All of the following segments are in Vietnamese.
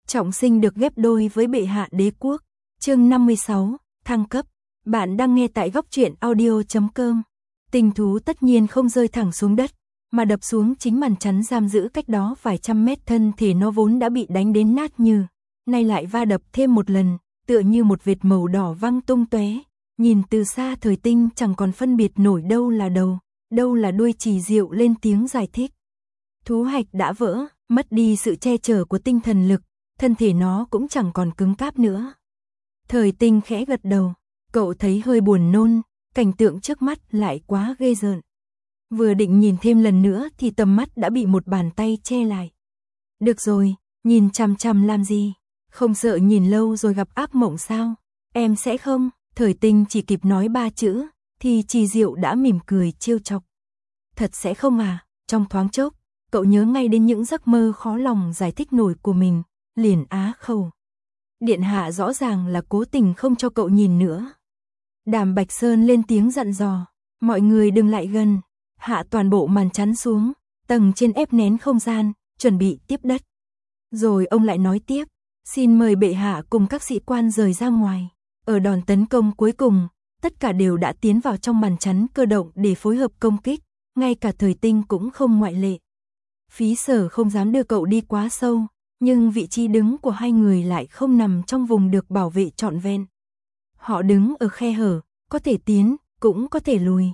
trọng sinh được ghép đôi với bệ hạ đế quốc. Chương 56, thăng cấp. Bạn đang nghe tại goctruyện.audio.com. Tinh thú tất nhiên không rơi thẳng xuống đất, mà đập xuống chính màn chắn giam giữ cách đó vài trăm mét. Thân thể nó vốn đã bị đánh đến nát như, nay lại va đập thêm một lần, tựa như một vệt màu đỏ văng tung tóe. Nhìn từ xa Thời Tinh chẳng còn phân biệt nổi đâu là đầu, đâu là đuôi. Chỉ Diệu lên tiếng giải thích. Thú hạch đã vỡ, mất đi sự che chở của tinh thần lực, thân thể nó cũng chẳng còn cứng cáp nữa. Thời Tinh khẽ gật đầu, cậu thấy hơi buồn nôn, cảnh tượng trước mắt lại quá ghê rợn. Vừa định nhìn thêm lần nữa thì tầm mắt đã bị một bàn tay che lại. Được rồi, nhìn chằm chằm làm gì? Không sợ nhìn lâu rồi gặp ác mộng sao? Em sẽ không. Thời Tinh chỉ kịp nói 3 chữ, thì Chỉ Diệu đã mỉm cười trêu chọc. Thật sẽ không à? Trong thoáng chốc, cậu nhớ ngay đến những giấc mơ khó lòng giải thích nổi của mình, liền á khẩu. Điện hạ rõ ràng là cố tình không cho cậu nhìn nữa. Đàm Bạch Sơn lên tiếng dặn dò, mọi người đừng lại gần, hạ toàn bộ màn chắn xuống, tầng trên ép nén không gian, chuẩn bị tiếp đất. Rồi ông lại nói tiếp, xin mời bệ hạ cùng các sĩ quan rời ra ngoài. Ở đòn tấn công cuối cùng, tất cả đều đã tiến vào trong màn chắn cơ động để phối hợp công kích, ngay cả Thời Tinh cũng không ngoại lệ. Phí Sở không dám đưa cậu đi quá sâu, nhưng vị trí đứng của hai người lại không nằm trong vùng được bảo vệ trọn vẹn. Họ đứng ở khe hở, có thể tiến, cũng có thể lùi.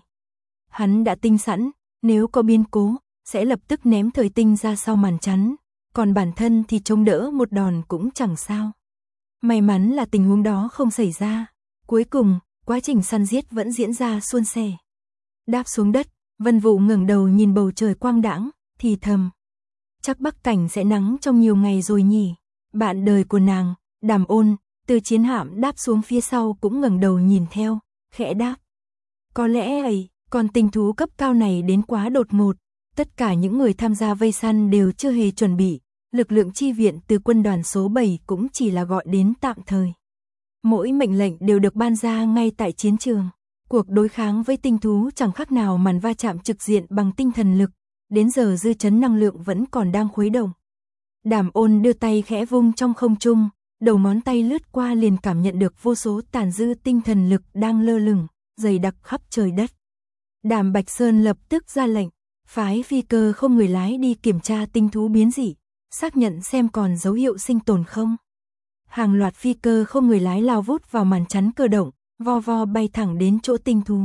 Hắn đã tính sẵn, nếu có biến cố, sẽ lập tức ném Thời Tinh ra sau màn chắn, còn bản thân thì chống đỡ một đòn cũng chẳng sao. May mắn là tình huống đó không xảy ra. Cuối cùng, quá trình săn giết vẫn diễn ra suôn sẻ. Đáp xuống đất, Vân Vũ ngẩng đầu nhìn bầu trời quang đãng, thì thầm. Chắc Bắc Cảnh sẽ nắng trong nhiều ngày rồi nhỉ. Bạn đời của nàng, Đàm Ôn, từ chiến hạm đáp xuống phía sau cũng ngẩng đầu nhìn theo, khẽ đáp. Có lẽ ấy, con tinh thú cấp cao này đến quá đột ngột. Tất cả những người tham gia vây săn đều chưa hề chuẩn bị. Lực lượng chi viện từ quân đoàn số 7 cũng chỉ là gọi đến tạm thời. Mỗi mệnh lệnh đều được ban ra ngay tại chiến trường. Cuộc đối kháng với tinh thú chẳng khác nào màn va chạm trực diện bằng tinh thần lực. Đến giờ dư chấn năng lượng vẫn còn đang khuấy động. Đàm Ôn đưa tay khẽ vung trong không trung, đầu ngón tay lướt qua liền cảm nhận được vô số tàn dư tinh thần lực đang lơ lửng, dày đặc khắp trời đất. Đàm Bạch Sơn lập tức ra lệnh, phái phi cơ không người lái đi kiểm tra tinh thú biến dị, xác nhận xem còn dấu hiệu sinh tồn không. Hàng loạt phi cơ không người lái lao vút vào màn chắn cơ động, vo vo bay thẳng đến chỗ tinh thú.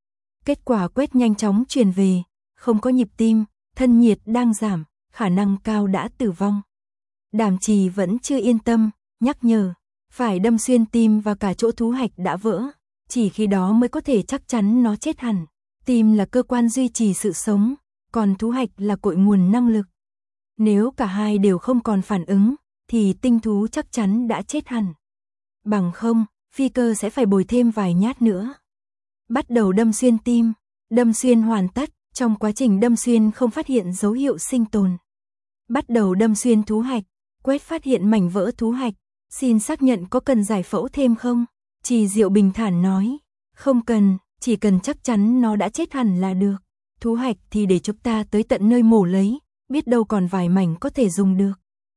Kết quả quét nhanh chóng truyền về, không có nhịp tim, thân nhiệt đang giảm, khả năng cao đã tử vong. Đàm Trì vẫn chưa yên tâm, nhắc nhở, phải đâm xuyên tim và cả chỗ thú hạch đã vỡ, chỉ khi đó mới có thể chắc chắn nó chết hẳn. Tim là cơ quan duy trì sự sống, còn thú hạch là cội nguồn năng lực. Nếu cả hai đều không còn phản ứng, thì tinh thú chắc chắn đã chết hẳn. Bằng không, phi cơ sẽ phải bồi thêm vài nhát nữa. Bắt đầu đâm xuyên tim, đâm xuyên hoàn tất, trong quá trình đâm xuyên không phát hiện dấu hiệu sinh tồn. Bắt đầu đâm xuyên thú hạch, quét phát hiện mảnh vỡ thú hạch, xin xác nhận có cần giải phẫu thêm không? Chỉ Diệu bình thản nói, không cần, chỉ cần chắc chắn nó đã chết hẳn là được. Thú hạch thì để chúng ta tới tận nơi mổ lấy, biết đâu còn vài mảnh có thể dùng được.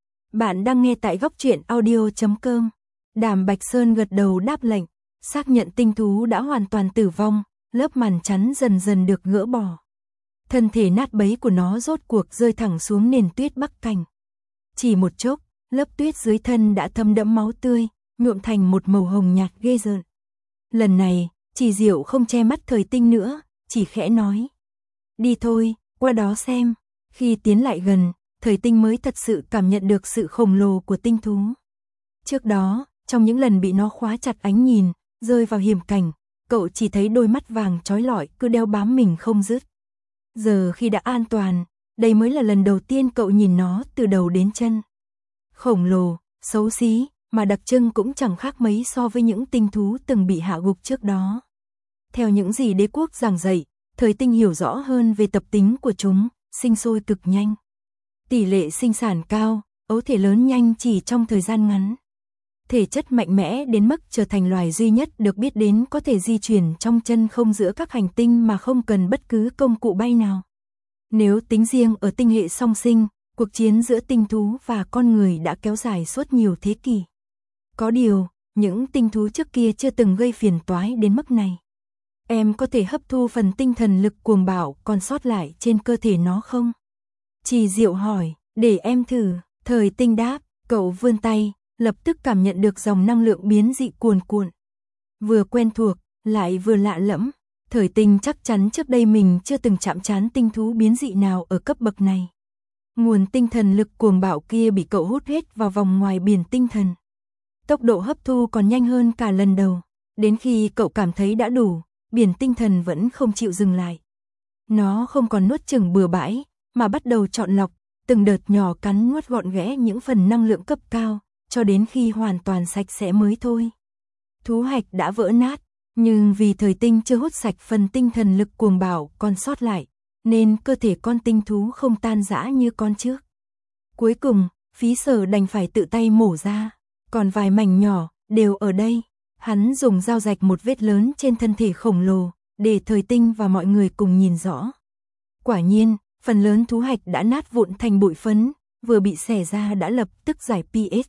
Bạn đang nghe tại goctruyện.audio.com. Đàm Bạch Sơn gật đầu đáp lệnh, xác nhận tinh thú đã hoàn toàn tử vong, lớp màn chắn dần dần được gỡ bỏ. Thân thể nát bấy của nó rốt cuộc rơi thẳng xuống nền tuyết Bắc Cảnh. Chỉ một chốc, lớp tuyết dưới thân đã thấm đẫm máu tươi, nhuộm thành một màu hồng nhạt ghê rợn. Lần này, Chỉ Diệu không che mắt Thời Tinh nữa, chỉ khẽ nói. Đi thôi, qua đó xem. Khi tiến lại gần, Thời Tinh mới thật sự cảm nhận được sự khổng lồ của tinh thú. Trước đó, trong những lần bị nó khóa chặt ánh nhìn, rơi vào hiểm cảnh, cậu chỉ thấy đôi mắt vàng chói lọi cứ đeo bám mình không dứt. Giờ khi đã an toàn, đây mới là lần đầu tiên cậu nhìn nó từ đầu đến chân. Khổng lồ, xấu xí, mà đặc trưng cũng chẳng khác mấy so với những tinh thú từng bị hạ gục trước đó. Theo những gì đế quốc giảng dạy, Thời Tinh hiểu rõ hơn về tập tính của chúng, sinh sôi cực nhanh. Tỷ lệ sinh sản cao, ấu thể lớn nhanh chỉ trong thời gian ngắn. Thể chất mạnh mẽ đến mức trở thành loài duy nhất được biết đến có thể di chuyển trong chân không giữa các hành tinh mà không cần bất cứ công cụ bay nào. Nếu tính riêng ở tinh hệ song sinh, Cuộc chiến giữa tinh thú và con người đã kéo dài suốt nhiều thế kỷ. Có điều, những tinh thú trước kia chưa từng gây phiền toái đến mức này. Em có thể hấp thu phần tinh thần lực cuồng bạo còn sót lại trên cơ thể nó không? Trì Diệu hỏi, để em thử. Thời Tinh đáp, cậu vươn tay, lập tức cảm nhận được dòng năng lượng biến dị cuồn cuộn. Vừa quen thuộc, lại vừa lạ lẫm. Thời Tinh chắc chắn trước đây mình chưa từng chạm trán tinh thú biến dị nào ở cấp bậc này. Nguồn tinh thần lực cuồng bạo kia bị cậu hút hết vào vòng ngoài biển tinh thần. Tốc độ hấp thu còn nhanh hơn cả lần đầu. Đến khi cậu cảm thấy đã đủ, biển tinh thần vẫn không chịu dừng lại. Nó không còn nuốt chửng bừa bãi, mà bắt đầu chọn lọc, từng đợt nhỏ cắn nuốt gọn ghẽ những phần năng lượng cấp cao, cho đến khi hoàn toàn sạch sẽ mới thôi. Thú hạch đã vỡ nát, nhưng vì Thời Tinh chưa hút sạch phần tinh thần lực cuồng bạo còn sót lại, nên cơ thể con tinh thú không tan rã như con trước. Cuối cùng, Phí Sở đành phải tự tay mổ ra, còn vài mảnh nhỏ đều ở đây. Hắn dùng dao rạch một vết lớn trên thân thể khổng lồ, để Thời Tinh và mọi người cùng nhìn rõ. Quả nhiên, phần lớn thú hạch đã nát vụn thành bụi phấn, vừa bị xẻ ra đã lập tức giải pH.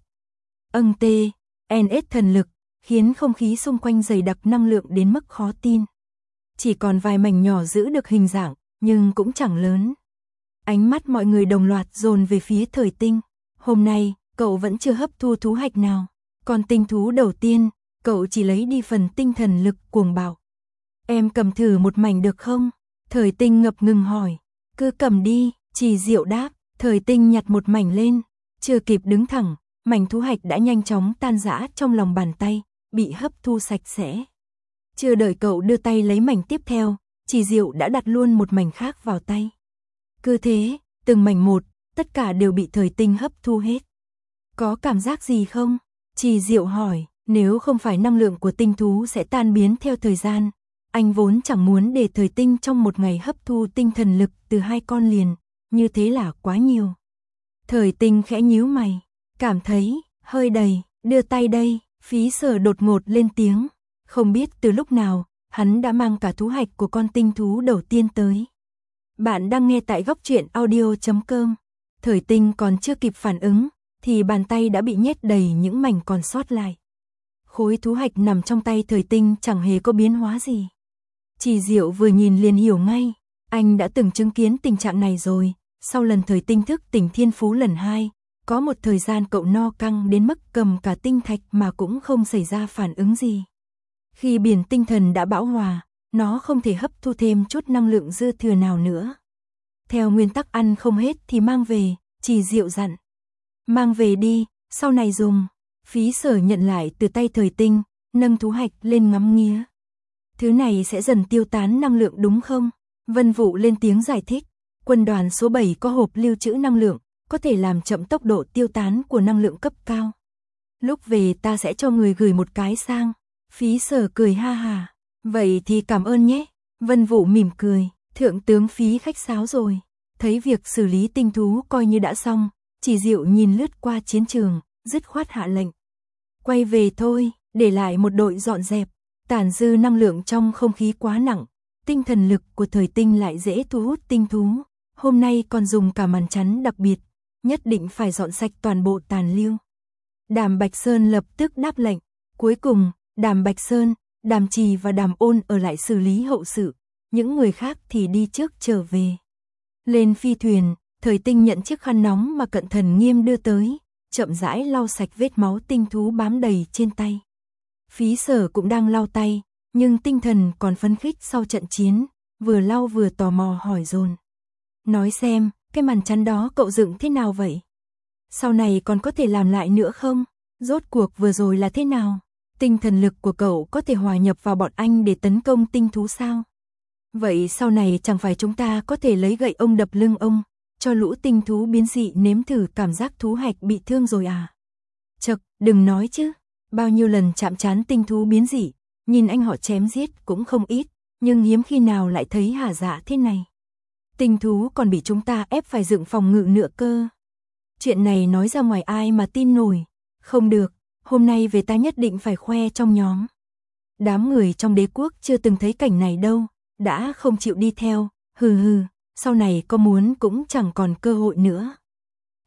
NS thần lực, khiến không khí xung quanh dày đặc năng lượng đến mức khó tin. Chỉ còn vài mảnh nhỏ giữ được hình dạng, nhưng cũng chẳng lớn. Ánh mắt mọi người đồng loạt dồn về phía Thời Tinh. Hôm nay, cậu vẫn chưa hấp thu thú hạch nào. Còn tinh thú đầu tiên, cậu chỉ lấy đi phần tinh thần lực cuồng bạo. Em cầm thử một mảnh được không? Thời Tinh ngập ngừng hỏi. Cứ cầm đi, Trì Diệu đáp. Thời Tinh nhặt một mảnh lên, chưa kịp đứng thẳng, mảnh thú hạch đã nhanh chóng tan rã trong lòng bàn tay, bị hấp thu sạch sẽ. Chưa đợi cậu đưa tay lấy mảnh tiếp theo, Trì Diệu đã đặt luôn một mảnh khác vào tay. Cứ thế, từng mảnh một, tất cả đều bị Thời Tinh hấp thu hết. Có cảm giác gì không? Trì Diệu hỏi. Nếu không phải năng lượng của tinh thú sẽ tan biến theo thời gian, anh vốn chẳng muốn để Thời Tinh trong một ngày hấp thu tinh thần lực từ 2 con liền, như thế là quá nhiều. Thời Tinh khẽ nhíu mày, cảm thấy hơi đầy, đưa tay đây. Phí Sở đột ngột lên tiếng, không biết từ lúc nào, hắn đã mang cả thú hạch của con tinh thú đầu tiên tới. Bạn đang nghe tại Góc Truyện Audio.com. Thời Tinh còn chưa kịp phản ứng, thì bàn tay đã bị nhét đầy những mảnh còn sót lại. Khối thú hạch nằm trong tay Thời Tinh chẳng hề có biến hóa gì. Trì Diệu vừa nhìn liền hiểu ngay, anh đã từng chứng kiến tình trạng này rồi. Sau lần Thời Tinh thức tỉnh thiên phú lần 2, có một thời gian cậu no căng đến mức cầm cả tinh thạch mà cũng không xảy ra phản ứng gì. Khi biển tinh thần đã bão hòa, nó không thể hấp thu thêm chút năng lượng dư thừa nào nữa. Theo nguyên tắc ăn không hết thì mang về, Trì Diệu dặn. Mang về đi, sau này dùng. Phí Sở nhận lại từ tay Thời Tinh, nâng thú hạch lên ngắm nghía. Thứ này sẽ dần tiêu tán năng lượng đúng không? Vân Vũ lên tiếng giải thích. Quân đoàn số 7 có hộp lưu trữ năng lượng, có thể làm chậm tốc độ tiêu tán của năng lượng cấp cao. Lúc về ta sẽ cho người gửi một cái sang. Phí Sở cười ha hà. Vậy thì cảm ơn nhé. Vân Vũ mỉm cười. Thượng tướng Phí khách sáo rồi. Thấy việc xử lý tinh thú coi như đã xong, Trì Diệu nhìn lướt qua chiến trường, dứt khoát hạ lệnh. Quay về thôi, để lại một đội dọn dẹp. Tàn dư năng lượng trong không khí quá nặng. Tinh thần lực của Thời Tinh lại dễ thu hút tinh thú. Hôm nay còn dùng cả màn chắn đặc biệt, nhất định phải dọn sạch toàn bộ tàn lưu. Đàm Bạch Sơn lập tức đáp lệnh. Cuối cùng, Đàm Bạch Sơn, Đàm Trì và Đàm Ôn ở lại xử lý hậu sự. Những người khác thì đi trước trở về. Lên phi thuyền, Thời Tinh nhận chiếc khăn nóng mà Cận Thần Nghiêm đưa tới, chậm rãi lau sạch vết máu tinh thú bám đầy trên tay. Phí Sở cũng đang lau tay, nhưng tinh thần còn phấn khích sau trận chiến, vừa lau vừa tò mò hỏi dồn. Nói xem, cái màn chắn đó cậu dựng thế nào vậy? Sau này còn có thể làm lại nữa không? Rốt cuộc vừa rồi là thế nào? Tinh thần lực của cậu có thể hòa nhập vào bọn anh để tấn công tinh thú sao? Vậy sau này chẳng phải chúng ta có thể lấy gậy ông đập lưng ông, cho lũ tinh thú biến dị nếm thử cảm giác thú hạch bị thương rồi à? Chậc, đừng nói chứ. Bao nhiêu lần chạm trán tinh thú biến dị, nhìn anh họ chém giết cũng không ít, nhưng hiếm khi nào lại thấy hả dạ thế này. Tinh thú còn bị chúng ta ép phải dựng phòng ngự nữa cơ. Chuyện này nói ra ngoài ai mà tin nổi. Không được, hôm nay về ta nhất định phải khoe trong nhóm. Đám người trong đế quốc chưa từng thấy cảnh này đâu, đã không chịu đi theo, hừ hừ, sau này có muốn cũng chẳng còn cơ hội nữa.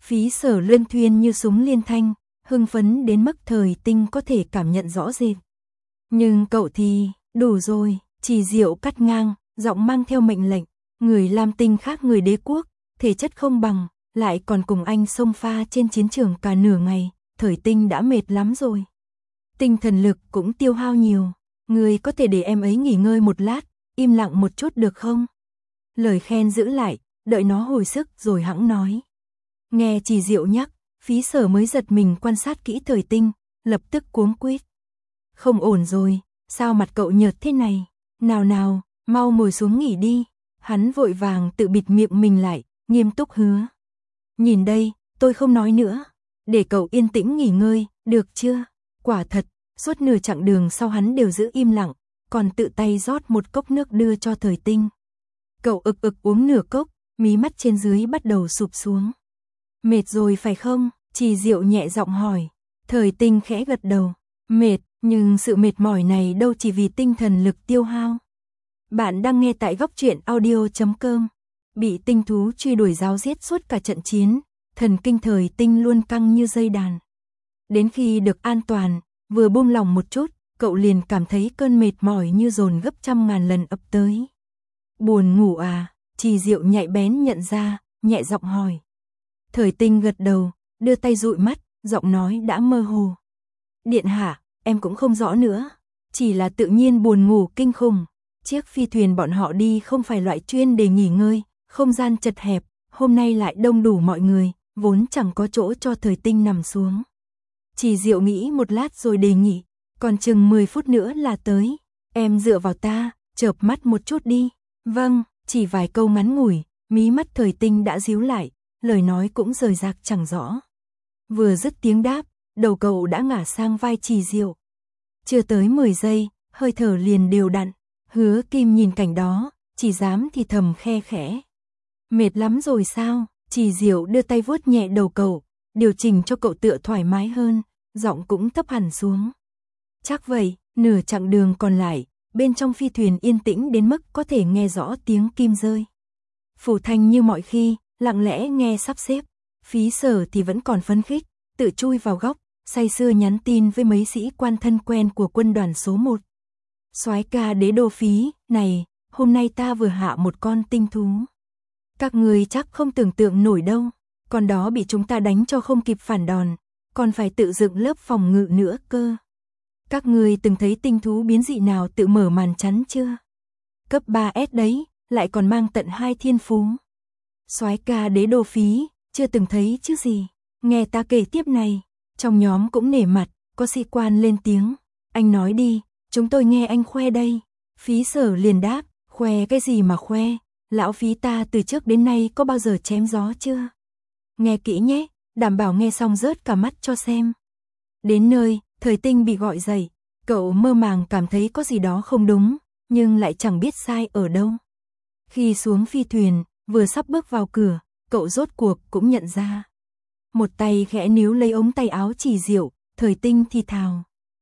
Phí Sở luyên thuyên như súng liên thanh, hưng phấn đến mức Thời Tinh có thể cảm nhận rõ rệt. Nhưng cậu thì, đủ rồi, Trì Diệu cắt ngang, giọng mang theo mệnh lệnh, người Lam Tinh khác người Đế quốc, thể chất không bằng, lại còn cùng anh xông pha trên chiến trường cả nửa ngày, Thời Tinh đã mệt lắm rồi. Tinh thần lực cũng tiêu hao nhiều, người có thể để em ấy nghỉ ngơi một lát, im lặng một chút được không? Lời khen giữ lại, đợi nó hồi sức rồi hẵng nói. Nghe Trì Diệu nhắc, Phí Sở mới giật mình quan sát kỹ Thời Tinh, lập tức cuống quýt. Không ổn rồi, sao mặt cậu nhợt thế này? Nào nào, mau ngồi xuống nghỉ đi. Hắn vội vàng tự bịt miệng mình lại, nghiêm túc hứa. Nhìn đây, tôi không nói nữa. Để cậu yên tĩnh nghỉ ngơi, được chưa? Quả thật, suốt nửa chặng đường sau hắn đều giữ im lặng, còn tự tay rót một cốc nước đưa cho Thời Tinh. Cậu ực ực uống nửa cốc, mí mắt trên dưới bắt đầu sụp xuống. Mệt rồi phải không? Trì Diệu nhẹ giọng hỏi. Thời Tinh khẽ gật đầu. Mệt, nhưng sự mệt mỏi này đâu chỉ vì tinh thần lực tiêu hao. Bạn đang nghe tại góc truyện audio.com. Bị tinh thú truy đuổi ráo riết suốt cả trận chiến, thần kinh Thời Tinh luôn căng như dây đàn. Đến khi được an toàn, vừa buông lòng một chút, cậu liền cảm thấy cơn mệt mỏi như dồn gấp trăm ngàn lần ập tới. Buồn ngủ à? Trì Diệu nhạy bén nhận ra, nhẹ giọng hỏi. Thời Tinh gật đầu, đưa tay dụi mắt, giọng nói đã mơ hồ. Điện hạ, em cũng không rõ nữa, chỉ là tự nhiên buồn ngủ kinh khủng. Chiếc phi thuyền bọn họ đi không phải loại chuyên để nghỉ ngơi, không gian chật hẹp, hôm nay lại đông đủ mọi người, vốn chẳng có chỗ cho Thời Tinh nằm xuống. Trì Diệu nghĩ một lát rồi đề nghị, còn chừng 10 phút nữa là tới, em dựa vào ta, chợp mắt một chút đi. Vâng, chỉ vài câu ngắn ngủi, mí mắt Thời Tinh đã díu lại, lời nói cũng rời rạc chẳng rõ. Vừa dứt tiếng đáp, đầu cậu đã ngả sang vai Trì Diệu. Chưa tới 10 giây, hơi thở liền đều đặn. Hứa Kim nhìn cảnh đó, chỉ dám thì thầm khe khẽ. Mệt lắm rồi sao? Trì Diệu đưa tay vuốt nhẹ đầu cậu, điều chỉnh cho cậu tựa thoải mái hơn, giọng cũng thấp hẳn xuống. Chắc vậy, nửa chặng đường còn lại, bên trong phi thuyền yên tĩnh đến mức có thể nghe rõ tiếng kim rơi. Phủ Thanh như mọi khi, lặng lẽ nghe sắp xếp, Phí Sở thì vẫn còn phấn khích, tự chui vào góc, say sưa nhắn tin với mấy sĩ quan thân quen của quân đoàn số 1. Soái ca Đế Đô Phí, này, hôm nay ta vừa hạ một con tinh thú. Các người chắc không tưởng tượng nổi đâu, con đó bị chúng ta đánh cho không kịp phản đòn, còn phải tự dựng lớp phòng ngự nữa cơ. Các người từng thấy tinh thú biến dị nào tự mở màn chắn chưa? Cấp 3S đấy, lại còn mang tận 2 thiên phú. Soái ca Đế Đô Phí, chưa từng thấy chứ gì. Nghe ta kể tiếp này, trong nhóm cũng nể mặt, có sĩ quan lên tiếng. Anh nói đi, chúng tôi nghe anh khoe đây. Phí Sở liền đáp, khoe cái gì mà khoe, lão Phí ta từ trước đến nay có bao giờ chém gió chưa? Nghe kỹ nhé, đảm bảo nghe xong rớt cả mắt cho xem. Đến nơi, Thời Tinh bị gọi dậy, cậu mơ màng cảm thấy có gì đó không đúng, nhưng lại chẳng biết sai ở đâu. Khi xuống phi thuyền, vừa sắp bước vào cửa, cậu rốt cuộc cũng nhận ra. Một tay khẽ níu lấy ống tay áo Trì Diệu, Thời Tinh thì thào.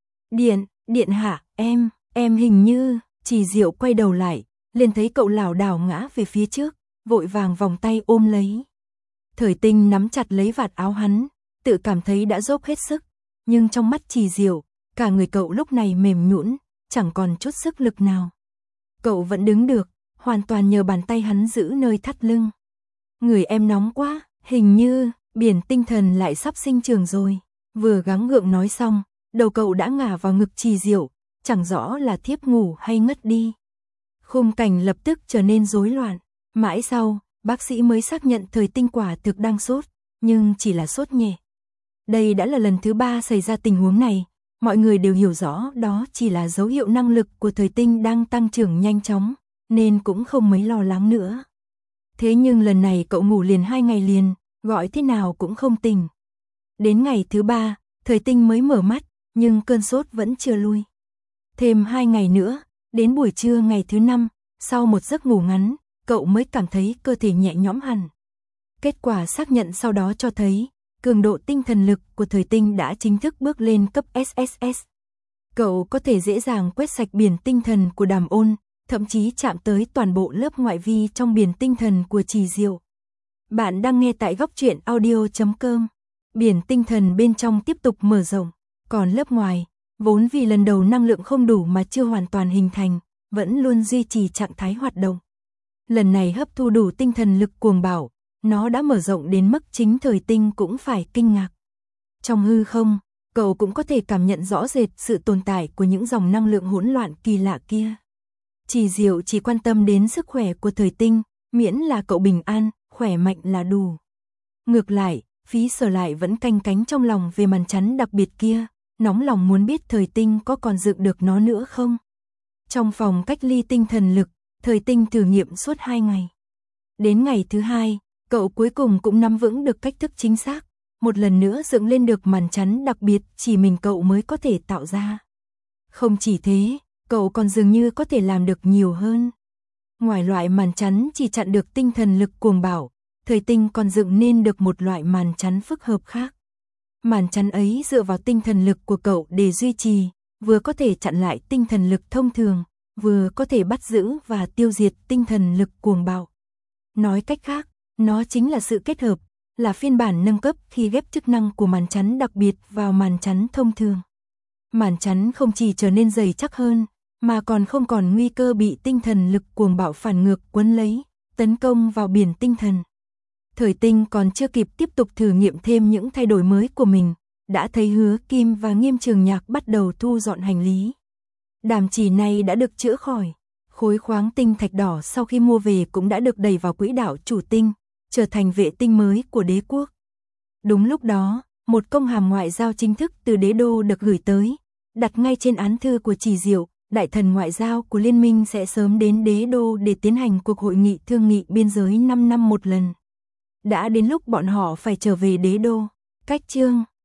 Điện hạ, em hình như, Trì Diệu quay đầu lại, liền thấy cậu lảo đảo ngã về phía trước, vội vàng vòng tay ôm lấy. Thời Tinh nắm chặt lấy vạt áo hắn, tự cảm thấy đã dốc hết sức, nhưng trong mắt Trì Diệu, cả người cậu lúc này mềm nhũn, chẳng còn chút sức lực nào. Cậu vẫn đứng được, hoàn toàn nhờ bàn tay hắn giữ nơi thắt lưng. Người em nóng quá, hình như biển tinh thần lại sắp sinh trưởng rồi. Vừa gắng gượng nói xong, đầu cậu đã ngả vào ngực Trì Diệu, chẳng rõ là thiếp ngủ hay ngất đi. Khung cảnh lập tức trở nên rối loạn. Mãi sau, bác sĩ mới xác nhận Thời Tinh quả thực đang sốt, nhưng chỉ là sốt nhẹ. Đây đã là lần thứ 3 xảy ra tình huống này, mọi người đều hiểu rõ đó chỉ là dấu hiệu năng lực của Thời Tinh đang tăng trưởng nhanh chóng, nên cũng không mấy lo lắng nữa. Thế nhưng lần này cậu ngủ liền 2 ngày liền, gọi thế nào cũng không tỉnh. Đến ngày thứ 3, Thời Tinh mới mở mắt, nhưng cơn sốt vẫn chưa lui. Thêm 2 ngày nữa, đến buổi trưa ngày thứ 5, sau một giấc ngủ ngắn, cậu mới cảm thấy cơ thể nhẹ nhõm hẳn. Kết quả xác nhận sau đó cho thấy, cường độ tinh thần lực của Thời Tinh đã chính thức bước lên cấp SSS. Cậu có thể dễ dàng quét sạch biển tinh thần của Đàm Ôn, thậm chí chạm tới toàn bộ lớp ngoại vi trong biển tinh thần của Trì Diệu. Bạn đang nghe tại góc truyện audio.com. Biển tinh thần bên trong tiếp tục mở rộng, còn lớp ngoài, vốn vì lần đầu năng lượng không đủ mà chưa hoàn toàn hình thành, vẫn luôn duy trì trạng thái hoạt động. Lần này hấp thu đủ tinh thần lực cuồng bạo, nó đã mở rộng đến mức chính Thời Tinh cũng phải kinh ngạc. Trong hư không, cậu cũng có thể cảm nhận rõ rệt sự tồn tại của những dòng năng lượng hỗn loạn kỳ lạ kia. Chỉ Diệu chỉ quan tâm đến sức khỏe của Thời Tinh, miễn là cậu bình an, khỏe mạnh là đủ. Ngược lại, Phí Sở lại vẫn canh cánh trong lòng về màn chắn đặc biệt kia, nóng lòng muốn biết Thời Tinh có còn dựng được nó nữa không. Trong phòng cách ly tinh thần lực, Thời Tinh thử nghiệm suốt 2 ngày. Đến ngày thứ 2, cậu cuối cùng cũng nắm vững được cách thức chính xác, một lần nữa dựng lên được màn chắn đặc biệt chỉ mình cậu mới có thể tạo ra. Không chỉ thế, cậu còn dường như có thể làm được nhiều hơn. Ngoài loại màn chắn chỉ chặn được tinh thần lực cuồng bạo, Thời Tinh còn dựng nên được một loại màn chắn phức hợp khác. Màn chắn ấy dựa vào tinh thần lực của cậu để duy trì, vừa có thể chặn lại tinh thần lực thông thường, vừa có thể bắt giữ và tiêu diệt tinh thần lực cuồng bạo. Nói cách khác, nó chính là sự kết hợp, là phiên bản nâng cấp khi ghép chức năng của màn chắn đặc biệt vào màn chắn thông thường. Màn chắn không chỉ trở nên dày chắc hơn, mà còn không còn nguy cơ bị tinh thần lực cuồng bạo phản ngược quấn lấy, tấn công vào biển tinh thần. Thời Tinh còn chưa kịp tiếp tục thử nghiệm thêm những thay đổi mới của mình, đã thấy Hứa Kim và Nghiêm Trường Nhạc bắt đầu thu dọn hành lý. Đàm chỉ này đã được chữa khỏi, khối khoáng tinh thạch đỏ sau khi mua về cũng đã được đẩy vào quỹ đạo chủ tinh, trở thành vệ tinh mới của đế quốc. Đúng lúc đó, một công hàm ngoại giao chính thức từ đế đô được gửi tới, đặt ngay trên án thư của Chỉ Diệu, đại thần ngoại giao của liên minh sẽ sớm đến đế đô để tiến hành cuộc hội nghị thương nghị biên giới 5 năm một lần. Đã đến lúc bọn họ phải trở về đế đô. Cách chương